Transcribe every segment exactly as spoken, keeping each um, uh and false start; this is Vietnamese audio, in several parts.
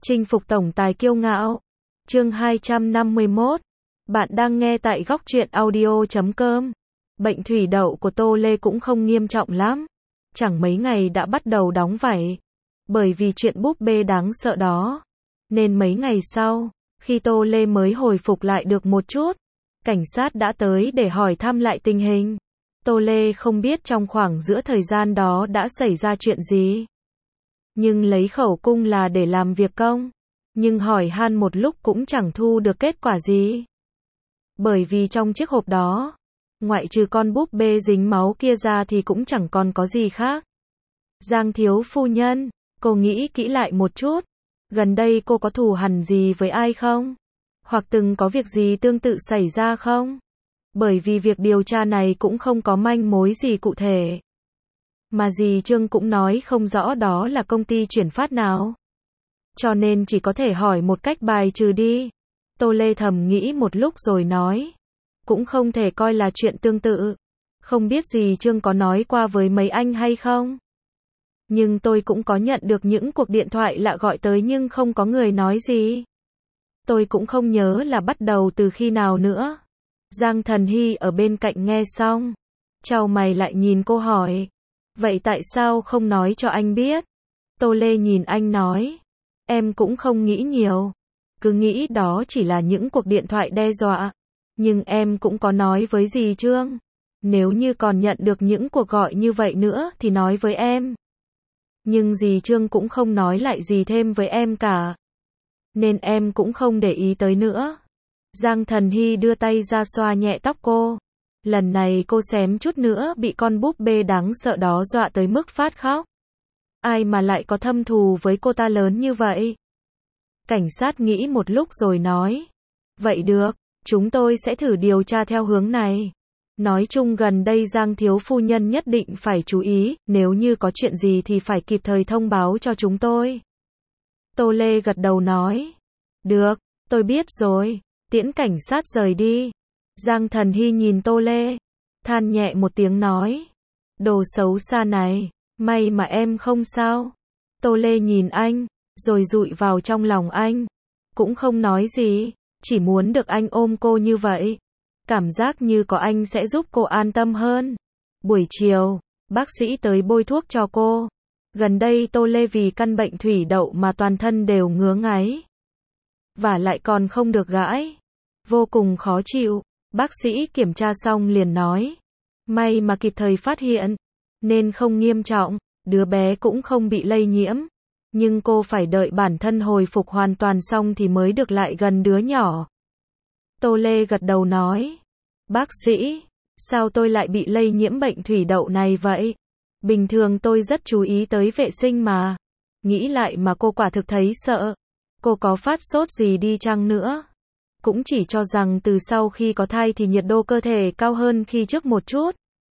Chinh phục tổng tài kiêu ngạo. Chương hai trăm năm mươi mốt. Bạn đang nghe tại góc truyện audio chấm com. Bệnh thủy đậu của Tô Lê cũng không nghiêm trọng lắm. Chẳng mấy ngày đã bắt đầu đóng vảy. Bởi vì chuyện búp bê đáng sợ đó. Nên mấy ngày sau, khi Tô Lê mới hồi phục lại được một chút, cảnh sát đã tới để hỏi thăm lại tình hình. Tô Lê không biết trong khoảng giữa thời gian đó đã xảy ra chuyện gì. Nhưng lấy khẩu cung là để làm việc công. Nhưng hỏi han một lúc cũng chẳng thu được kết quả gì. Bởi vì trong chiếc hộp đó, ngoại trừ con búp bê dính máu kia ra thì cũng chẳng còn có gì khác. Giang thiếu phu nhân, cô nghĩ kỹ lại một chút. Gần đây cô có thù hằn gì với ai không? Hoặc từng có việc gì tương tự xảy ra không? Bởi vì việc điều tra này cũng không có manh mối gì cụ thể. Mà dì Trương cũng nói không rõ đó là công ty chuyển phát nào. Cho nên chỉ có thể hỏi một cách bài trừ đi. Tô Lê thầm nghĩ một lúc rồi nói. Cũng không thể coi là chuyện tương tự. Không biết dì Trương có nói qua với mấy anh hay không? Nhưng tôi cũng có nhận được những cuộc điện thoại lạ gọi tới nhưng không có người nói gì. Tôi cũng không nhớ là bắt đầu từ khi nào nữa. Giang Thần Hy ở bên cạnh nghe xong, chau mày lại nhìn cô hỏi. Vậy tại sao không nói cho anh biết? Tô Lê nhìn anh nói. Em cũng không nghĩ nhiều. Cứ nghĩ đó chỉ là những cuộc điện thoại đe dọa. Nhưng em cũng có nói với dì Trương. Nếu như còn nhận được những cuộc gọi như vậy nữa thì nói với em. Nhưng dì Trương cũng không nói lại gì thêm với em cả. Nên em cũng không để ý tới nữa. Giang Thần Hy đưa tay ra xoa nhẹ tóc cô. Lần này cô xém chút nữa bị con búp bê đáng sợ đó dọa tới mức phát khóc. Ai mà lại có thâm thù với cô ta lớn như vậy? Cảnh sát nghĩ một lúc rồi nói. Vậy được, chúng tôi sẽ thử điều tra theo hướng này. Nói chung gần đây Giang thiếu phu nhân nhất định phải chú ý, nếu như có chuyện gì thì phải kịp thời thông báo cho chúng tôi. Tô Lê gật đầu nói. Được, tôi biết rồi. Tiễn cảnh sát rời đi. Giang Thần Hy nhìn Tô Lê, than nhẹ một tiếng nói. Đồ xấu xa này, may mà em không sao. Tô Lê nhìn anh, rồi dụi vào trong lòng anh. Cũng không nói gì, chỉ muốn được anh ôm cô như vậy. Cảm giác như có anh sẽ giúp cô an tâm hơn. Buổi chiều, bác sĩ tới bôi thuốc cho cô. Gần đây Tô Lê vì căn bệnh thủy đậu mà toàn thân đều ngứa ngáy. Và lại còn không được gãi. Vô cùng khó chịu. Bác sĩ kiểm tra xong liền nói. May mà kịp thời phát hiện. Nên không nghiêm trọng. Đứa bé cũng không bị lây nhiễm. Nhưng cô phải đợi bản thân hồi phục hoàn toàn xong thì mới được lại gần đứa nhỏ. Tô Lê gật đầu nói. Bác sĩ, sao tôi lại bị lây nhiễm bệnh thủy đậu này vậy? Bình thường tôi rất chú ý tới vệ sinh mà. Nghĩ lại mà cô quả thực thấy sợ. Cô có phát sốt gì đi chăng nữa? Cũng chỉ cho rằng từ sau khi có thai thì nhiệt độ cơ thể cao hơn khi trước một chút.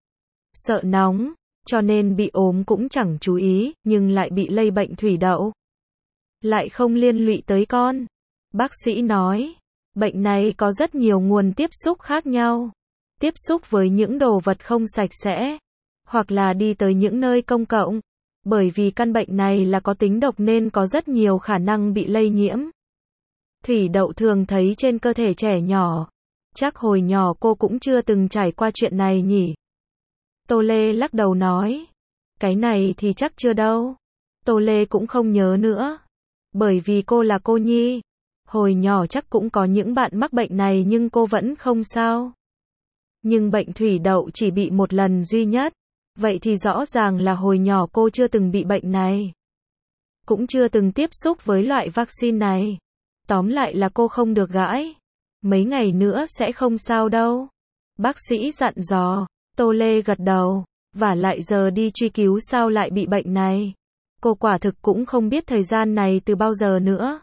Sợ nóng, cho nên bị ốm cũng chẳng chú ý, nhưng lại bị lây bệnh thủy đậu. Lại không liên lụy tới con. Bác sĩ nói, bệnh này có rất nhiều nguồn tiếp xúc khác nhau. Tiếp xúc với những đồ vật không sạch sẽ, hoặc là đi tới những nơi công cộng. Bởi vì căn bệnh này là có tính độc nên có rất nhiều khả năng bị lây nhiễm. Thủy đậu thường thấy trên cơ thể trẻ nhỏ. Chắc hồi nhỏ cô cũng chưa từng trải qua chuyện này nhỉ? Tô Lê lắc đầu nói. Cái này thì chắc chưa đâu. Tô Lê cũng không nhớ nữa. Bởi vì cô là cô nhi. Hồi nhỏ chắc cũng có những bạn mắc bệnh này nhưng cô vẫn không sao. Nhưng bệnh thủy đậu chỉ bị một lần duy nhất. Vậy thì rõ ràng là hồi nhỏ cô chưa từng bị bệnh này. Cũng chưa từng tiếp xúc với loại vaccine này. Tóm lại là cô không được gãi. Mấy ngày nữa sẽ không sao đâu. Bác sĩ dặn dò. Tô Lê gật đầu. Và lại giờ đi truy cứu sao lại bị bệnh này. Cô quả thực cũng không biết thời gian này từ bao giờ nữa.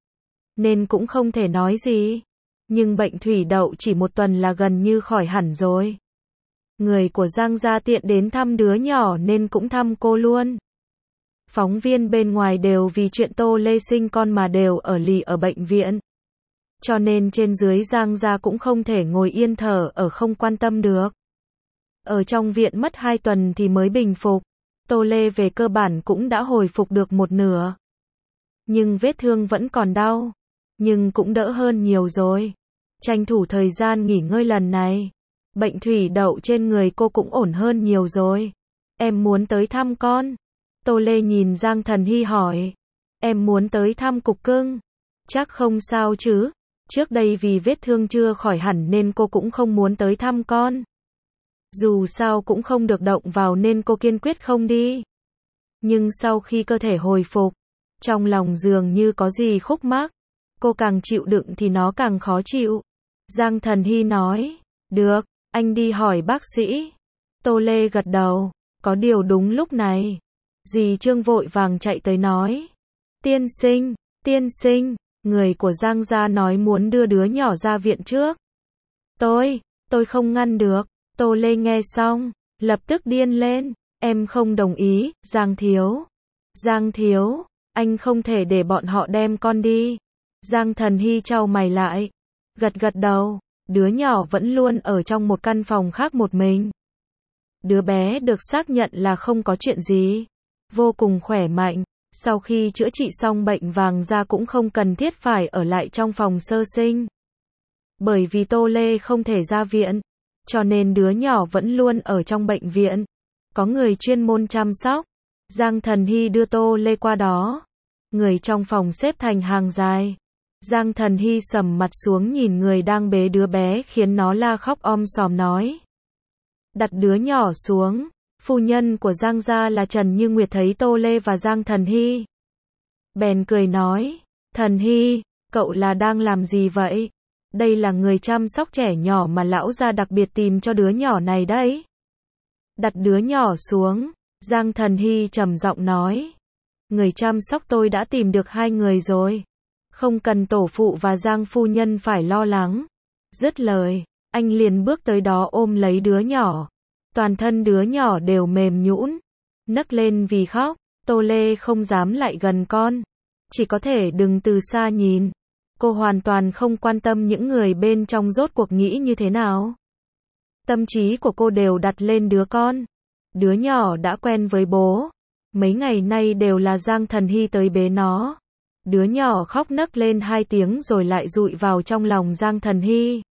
Nên cũng không thể nói gì. Nhưng bệnh thủy đậu chỉ một tuần là gần như khỏi hẳn rồi. Người của Giang gia tiện đến thăm đứa nhỏ nên cũng thăm cô luôn. Phóng viên bên ngoài đều vì chuyện Tô Lê sinh con mà đều ở lì ở bệnh viện. Cho nên trên dưới Giang gia cũng không thể ngồi yên thở ở không quan tâm được. Ở trong viện mất hai tuần thì mới bình phục. Tô Lê về cơ bản cũng đã hồi phục được một nửa. nhưng vết thương vẫn còn đau. Nhưng cũng đỡ hơn nhiều rồi. Tranh thủ thời gian nghỉ ngơi lần này. Bệnh thủy đậu trên người cô cũng ổn hơn nhiều rồi. Em muốn tới thăm con. Tô Lê nhìn Giang Thần Hy hỏi. Em muốn tới thăm cục cưng. Chắc không sao chứ. Trước đây vì vết thương chưa khỏi hẳn nên cô cũng không muốn tới thăm con. Dù sao cũng không được động vào nên cô kiên quyết không đi. Nhưng sau khi cơ thể hồi phục, trong lòng dường như có gì khúc mắc. Cô càng chịu đựng thì nó càng khó chịu. Giang Thần Hy nói. Được, anh đi hỏi bác sĩ. Tô Lê gật đầu. Có điều đúng lúc này, dì Trương vội vàng chạy tới nói. Tiên sinh, tiên sinh, người của Giang gia nói muốn đưa đứa nhỏ ra viện trước. Tôi, tôi không ngăn được. Tô Lê nghe xong, lập tức điên lên. Em không đồng ý, Giang thiếu. Giang thiếu, anh không thể để bọn họ đem con đi. Giang Thần Hy chau mày lại. Gật gật đầu, đứa nhỏ vẫn luôn ở trong một căn phòng khác một mình. Đứa bé được xác nhận là không có chuyện gì. Vô cùng khỏe mạnh. Sau khi chữa trị xong bệnh vàng da cũng không cần thiết phải ở lại trong phòng sơ sinh. Bởi vì Tô Lê không thể ra viện, cho nên đứa nhỏ vẫn luôn ở trong bệnh viện. Có người chuyên môn chăm sóc. Giang Thần Hy đưa Tô Lê qua đó. Người trong phòng xếp thành hàng dài. Giang Thần Hy sầm mặt xuống nhìn người đang bế đứa bé khiến nó la khóc om sòm nói. Đặt đứa nhỏ xuống. Phu nhân của Giang gia là Trần Như Nguyệt thấy Tô Lê và Giang Thần Hy. Bèn cười nói. Thần Hy, cậu là đang làm gì vậy? Đây là người chăm sóc trẻ nhỏ mà lão gia đặc biệt tìm cho đứa nhỏ này đấy. Đặt đứa nhỏ xuống. Giang Thần Hy trầm giọng nói. Người chăm sóc tôi đã tìm được hai người rồi. Không cần tổ phụ và Giang phu nhân phải lo lắng. Dứt lời, anh liền bước tới đó ôm lấy đứa nhỏ. Toàn thân đứa nhỏ đều mềm nhũn, nấc lên vì khóc. Tô Lê không dám lại gần con, chỉ có thể đứng từ xa nhìn. Cô hoàn toàn không quan tâm những người bên trong rốt cuộc nghĩ như thế nào. Tâm trí của cô đều đặt lên đứa con. Đứa nhỏ đã quen với bố. Mấy ngày nay đều là Giang Thần Hy tới bế nó. Đứa nhỏ khóc nấc lên hai tiếng rồi lại dụi vào trong lòng Giang Thần Hy.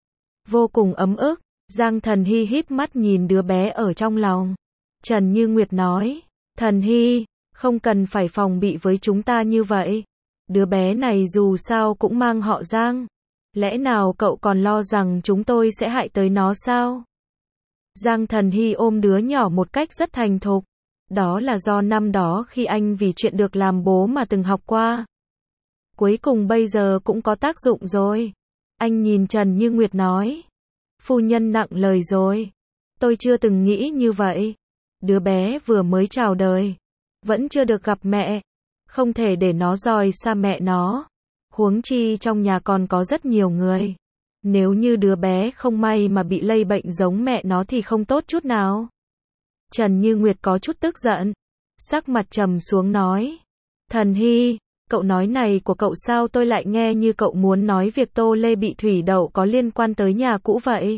Vô cùng ấm ức. Giang Thần Hy híp mắt nhìn đứa bé ở trong lòng. Trần Như Nguyệt nói. Thần Hy, không cần phải phòng bị với chúng ta như vậy. Đứa bé này dù sao cũng mang họ Giang. Lẽ nào cậu còn lo rằng chúng tôi sẽ hại tới nó sao? Giang Thần Hy ôm đứa nhỏ một cách rất thành thục. Đó là do năm đó khi anh vì chuyện được làm bố mà từng học qua. Cuối cùng bây giờ cũng có tác dụng rồi. Anh nhìn Trần Như Nguyệt nói. Phu nhân nặng lời rồi. Tôi chưa từng nghĩ như vậy. Đứa bé vừa mới chào đời. Vẫn chưa được gặp mẹ. Không thể để nó rời xa mẹ nó. Huống chi trong nhà còn có rất nhiều người. Nếu như đứa bé không may mà bị lây bệnh giống mẹ nó thì không tốt chút nào. Trần Như Nguyệt có chút tức giận. Sắc mặt trầm xuống nói. Thần Hy, cậu nói này của cậu sao tôi lại nghe như cậu muốn nói việc Tô Lê bị thủy đậu có liên quan tới nhà cũ vậy?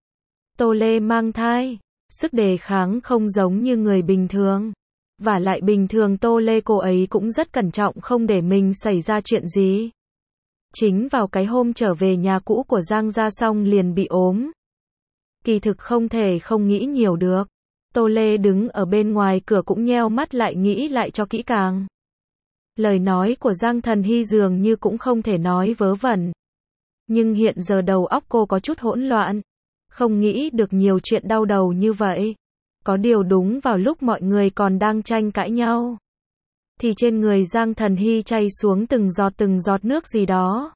Tô Lê mang thai, sức đề kháng không giống như người bình thường. Và lại bình thường Tô Lê cô ấy cũng rất cẩn trọng không để mình xảy ra chuyện gì. Chính vào cái hôm trở về nhà cũ của Giang gia xong liền bị ốm. Kỳ thực không thể không nghĩ nhiều được. Tô Lê đứng ở bên ngoài cửa cũng nheo mắt lại nghĩ lại cho kỹ càng. Lời nói của Giang Thần Hy dường như cũng không thể nói vớ vẩn. Nhưng hiện giờ đầu óc cô có chút hỗn loạn. Không nghĩ được nhiều chuyện đau đầu như vậy. Có điều đúng vào lúc mọi người còn đang tranh cãi nhau. Thì trên người Giang Thần Hy chảy xuống từng giọt từng giọt nước gì đó.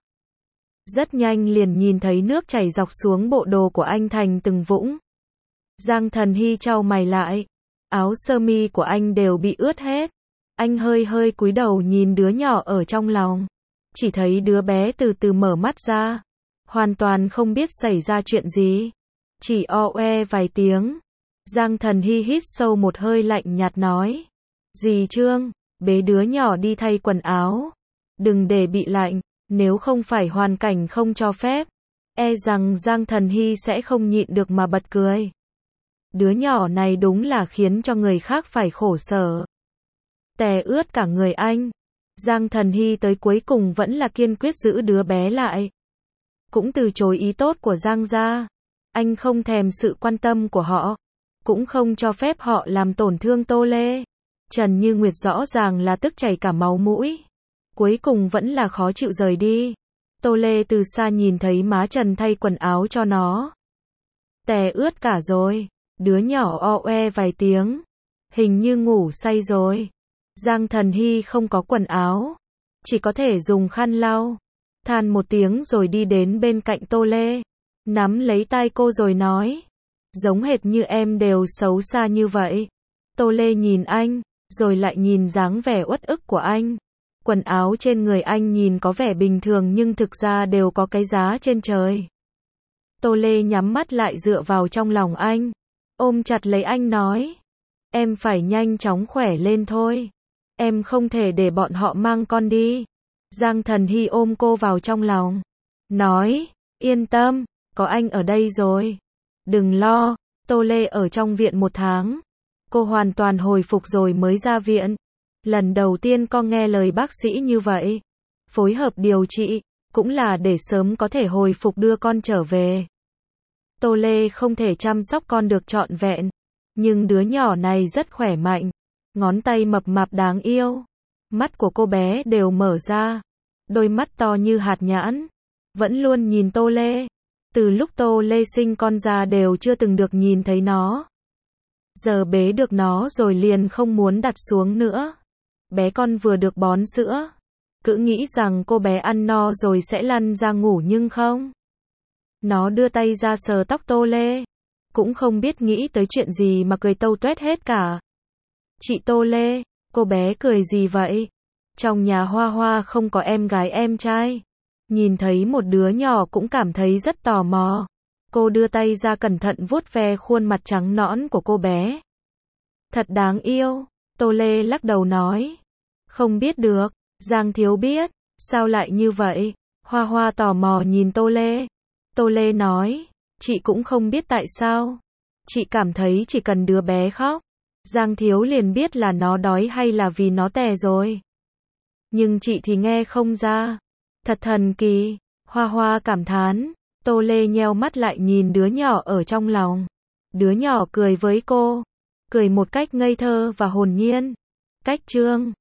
Rất nhanh liền nhìn thấy nước chảy dọc xuống bộ đồ của anh thành từng vũng. Giang Thần Hy chau mày lại. Áo sơ mi của anh đều bị ướt hết. Anh hơi hơi cúi đầu nhìn đứa nhỏ ở trong lòng. Chỉ thấy đứa bé từ từ mở mắt ra. Hoàn toàn không biết xảy ra chuyện gì. Chỉ o oe vài tiếng. Giang Thần Hy hít sâu một hơi lạnh nhạt nói. Dì Trương, bế đứa nhỏ đi thay quần áo. Đừng để bị lạnh, nếu không phải hoàn cảnh không cho phép. E rằng Giang Thần Hy sẽ không nhịn được mà bật cười. Đứa nhỏ này đúng là khiến cho người khác phải khổ sở. Tè ướt cả người anh. Giang Thần Hy tới cuối cùng vẫn là kiên quyết giữ đứa bé lại. Cũng từ chối ý tốt của Giang gia. Anh không thèm sự quan tâm của họ. Cũng không cho phép họ làm tổn thương Tô Lê. Trần Như Nguyệt rõ ràng là tức chảy cả máu mũi. Cuối cùng vẫn là khó chịu rời đi. Tô Lê từ xa nhìn thấy má Trần thay quần áo cho nó. Tè ướt cả rồi. Đứa nhỏ o oe vài tiếng. Hình như ngủ say rồi. Giang Thần Hy không có quần áo. Chỉ có thể dùng khăn lau. Than một tiếng rồi đi đến bên cạnh Tô Lê. Nắm lấy tay cô rồi nói. Giống hệt như em đều xấu xa như vậy. Tô Lê nhìn anh, rồi lại nhìn dáng vẻ uất ức của anh. Quần áo trên người anh nhìn có vẻ bình thường nhưng thực ra đều có cái giá trên trời. Tô Lê nhắm mắt lại dựa vào trong lòng anh. Ôm chặt lấy anh nói. Em phải nhanh chóng khỏe lên thôi. Em không thể để bọn họ mang con đi. Giang Thần Hy ôm cô vào trong lòng. Nói, yên tâm, có anh ở đây rồi. Đừng lo, Tô Lê ở trong viện một tháng. Cô hoàn toàn hồi phục rồi mới ra viện. Lần đầu tiên con nghe lời bác sĩ như vậy. Phối hợp điều trị, cũng là để sớm có thể hồi phục đưa con trở về. Tô Lê không thể chăm sóc con được trọn vẹn. Nhưng đứa nhỏ này rất khỏe mạnh. Ngón tay mập mạp đáng yêu. Mắt của cô bé đều mở ra. Đôi mắt to như hạt nhãn. Vẫn luôn nhìn Tô Lê. Từ lúc Tô Lê sinh con ra đều chưa từng được nhìn thấy nó. Giờ bế được nó rồi liền không muốn đặt xuống nữa. Bé con vừa được bón sữa. Cứ nghĩ rằng cô bé ăn no rồi sẽ lăn ra ngủ nhưng không. Nó đưa tay ra sờ tóc Tô Lê. Cũng không biết nghĩ tới chuyện gì mà cười tâu tuét hết cả. Chị Tô Lê, cô bé cười gì vậy? Trong nhà Hoa Hoa không có em gái em trai. Nhìn thấy một đứa nhỏ cũng cảm thấy rất tò mò. Cô đưa tay ra cẩn thận vuốt ve khuôn mặt trắng nõn của cô bé. Thật đáng yêu, Tô Lê lắc đầu nói. Không biết được, Giang Thiếu biết, sao lại như vậy? Hoa Hoa tò mò nhìn Tô Lê. Tô Lê nói, chị cũng không biết tại sao. Chị cảm thấy chỉ cần đứa bé khóc, Giang Thiếu liền biết là nó đói hay là vì nó tè rồi. Nhưng chị thì nghe không ra. Thật thần kỳ, Hoa Hoa cảm thán. Tô Lê nheo mắt lại nhìn đứa nhỏ ở trong lòng. Đứa nhỏ cười với cô. Cười một cách ngây thơ và hồn nhiên. Cách trương.